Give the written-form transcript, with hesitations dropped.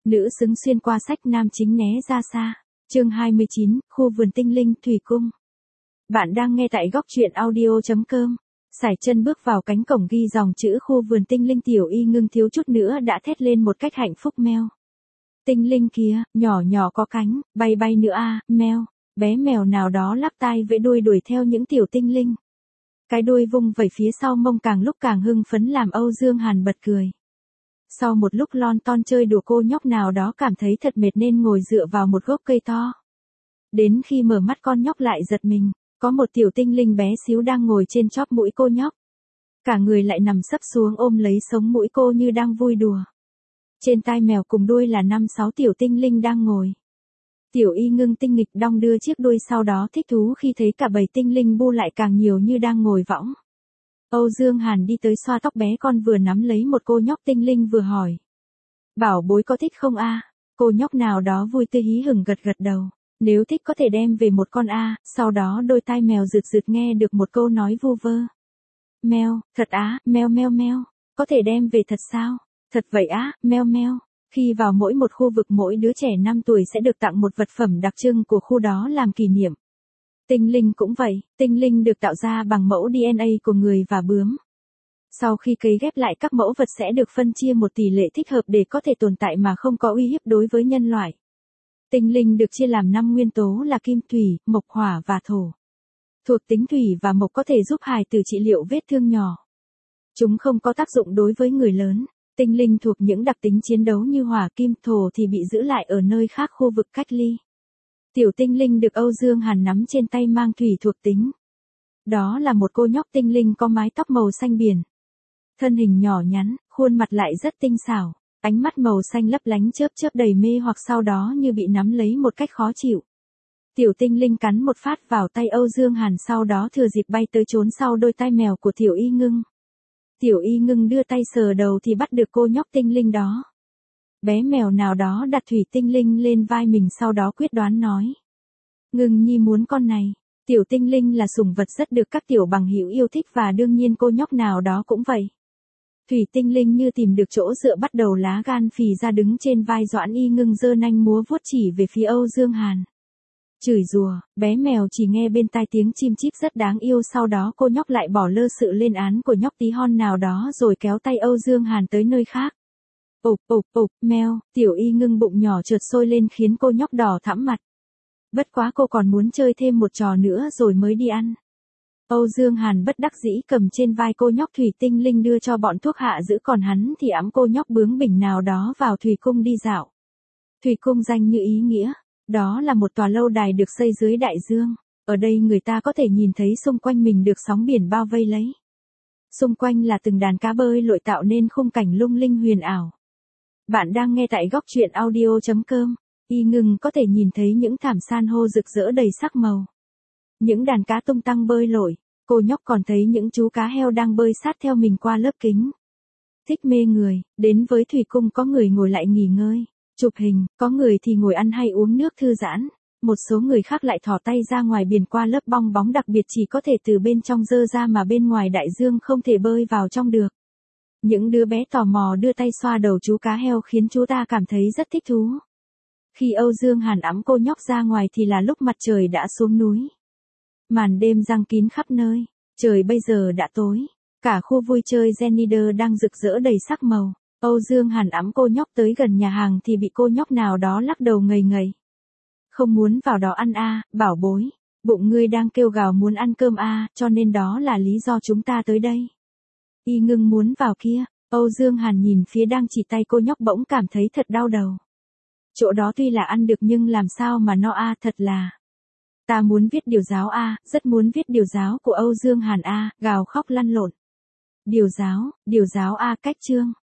Nữ xứng xuyên qua sách nam chính né ra xa. Chương 29, khu vườn tinh linh thủy cung. Bạn đang nghe tại góc truyện audio.com. Sải chân bước vào cánh cổng ghi dòng chữ khu vườn tinh linh, Tiểu Y ngưng thiếu chút nữa đã thét lên một cách hạnh phúc meo. Tinh linh kia, nhỏ nhỏ có cánh, bay bay nữa a, meo. Bé mèo nào đó lắc tai vẫy đuôi đuổi theo những tiểu tinh linh. Cái đuôi vung vẩy phía sau mông càng lúc càng hưng phấn làm Âu Dương Hàn bật cười. Sau một lúc lon ton chơi đùa, cô nhóc nào đó cảm thấy thật mệt nên ngồi dựa vào một gốc cây to. Đến khi mở mắt con nhóc lại giật mình, có một tiểu tinh linh bé xíu đang ngồi trên chóp mũi cô nhóc. Cả người lại nằm sấp xuống ôm lấy sống mũi cô như đang vui đùa. Trên tai mèo cùng đuôi là 5-6 tiểu tinh linh đang ngồi. Tiểu Y ngưng tinh nghịch đong đưa chiếc đuôi, sau đó thích thú khi thấy cả bầy tinh linh bu lại càng nhiều như đang ngồi võng. Âu Dương Hàn đi tới xoa tóc bé con, vừa nắm lấy một cô nhóc tinh linh vừa hỏi. Bảo bối có thích không a? Cô nhóc nào đó vui tươi hí hửng gật gật đầu. Nếu thích có thể đem về một con a. Sau đó đôi tai mèo rực rực nghe được một câu nói vu vơ. Meo, thật á, meo meo meo. Có thể đem về thật sao? Thật vậy á, meo meo. Khi vào mỗi một khu vực, mỗi đứa trẻ 5 tuổi sẽ được tặng một vật phẩm đặc trưng của khu đó làm kỷ niệm. Tinh linh cũng vậy, tinh linh được tạo ra bằng mẫu DNA của người và bướm. Sau khi cấy ghép lại, các mẫu vật sẽ được phân chia một tỷ lệ thích hợp để có thể tồn tại mà không có uy hiếp đối với nhân loại. Tinh linh được chia làm 5 nguyên tố là kim, thủy, mộc, hỏa và thổ. Thuộc tính thủy và mộc có thể giúp hài tử trị liệu vết thương nhỏ. Chúng không có tác dụng đối với người lớn. Tinh linh thuộc những đặc tính chiến đấu như hỏa, kim, thổ thì bị giữ lại ở nơi khác, khu vực cách ly. Tiểu tinh linh được Âu Dương Hàn nắm trên tay mang thủy thuộc tính. Đó là một cô nhóc tinh linh có mái tóc màu xanh biển. Thân hình nhỏ nhắn, khuôn mặt lại rất tinh xảo, ánh mắt màu xanh lấp lánh chớp chớp đầy mê hoặc, sau đó như bị nắm lấy một cách khó chịu. Tiểu tinh linh cắn một phát vào tay Âu Dương Hàn, sau đó thừa dịp bay tới trốn sau đôi tai mèo của Tiểu Y ngưng. Tiểu Y ngưng đưa tay sờ đầu thì bắt được cô nhóc tinh linh đó. Bé mèo nào đó đặt thủy tinh linh lên vai mình, sau đó quyết đoán nói. Ngưng nhi muốn con này. Tiểu tinh linh là sủng vật rất được các tiểu bằng hữu yêu thích và đương nhiên cô nhóc nào đó cũng vậy. Thủy tinh linh như tìm được chỗ dựa bắt đầu lá gan phì ra đứng trên vai Doãn Y ngưng, giơ nanh múa vuốt chỉ về phía Âu Dương Hàn. Chửi rủa, bé mèo chỉ nghe bên tai tiếng chim chít rất đáng yêu, sau đó cô nhóc lại bỏ lơ sự lên án của nhóc tí hon nào đó rồi kéo tay Âu Dương Hàn tới nơi khác. Ục, meo, Tiểu Y ngưng bụng nhỏ trượt sôi lên khiến cô nhóc đỏ thẫm mặt. Bất quá cô còn muốn chơi thêm một trò nữa rồi mới đi ăn. Âu Dương Hàn bất đắc dĩ cầm trên vai cô nhóc thủy tinh linh đưa cho bọn thuốc hạ giữ, còn hắn thì ẵm cô nhóc bướng bỉnh nào đó vào thủy cung đi dạo. Thủy cung danh như ý nghĩa, đó là một tòa lâu đài được xây dưới đại dương. Ở đây người ta có thể nhìn thấy xung quanh mình được sóng biển bao vây lấy. Xung quanh là từng đàn cá bơi lội tạo nên khung cảnh lung linh huyền ảo. Bạn đang nghe tại góc truyện audio.com. Y ngưng có thể nhìn thấy những thảm san hô rực rỡ đầy sắc màu. Những đàn cá tung tăng bơi lội. Cô nhóc còn thấy những chú cá heo đang bơi sát theo mình qua lớp kính. Thích mê người, đến với thủy cung có người ngồi lại nghỉ ngơi, chụp hình, có người thì ngồi ăn hay uống nước thư giãn. Một số người khác lại thò tay ra ngoài biển qua lớp bong bóng đặc biệt chỉ có thể từ bên trong dơ ra mà bên ngoài đại dương không thể bơi vào trong được. Những đứa bé tò mò đưa tay xoa đầu chú cá heo khiến chú ta cảm thấy rất thích thú. Khi Âu Dương Hàn ẵm cô nhóc ra ngoài thì là lúc mặt trời đã xuống núi. Màn đêm giăng kín khắp nơi, trời bây giờ đã tối. Cả khu vui chơi Zenider đang rực rỡ đầy sắc màu. Âu Dương Hàn ẵm cô nhóc tới gần nhà hàng thì bị cô nhóc nào đó lắc đầu ngây ngây. Không muốn vào đó ăn a, bảo bối. Bụng ngươi đang kêu gào muốn ăn cơm a, cho nên đó là lý do chúng ta tới đây. Y ngưng muốn vào kia. Âu Dương Hàn nhìn phía đang chỉ tay cô nhóc bỗng cảm thấy thật đau đầu. Chỗ đó tuy là ăn được nhưng làm sao mà no a, thật là. Ta muốn viết điều giáo a, rất muốn viết điều giáo của Âu Dương Hàn a, gào khóc lăn lộn. Điều giáo a, cách chương.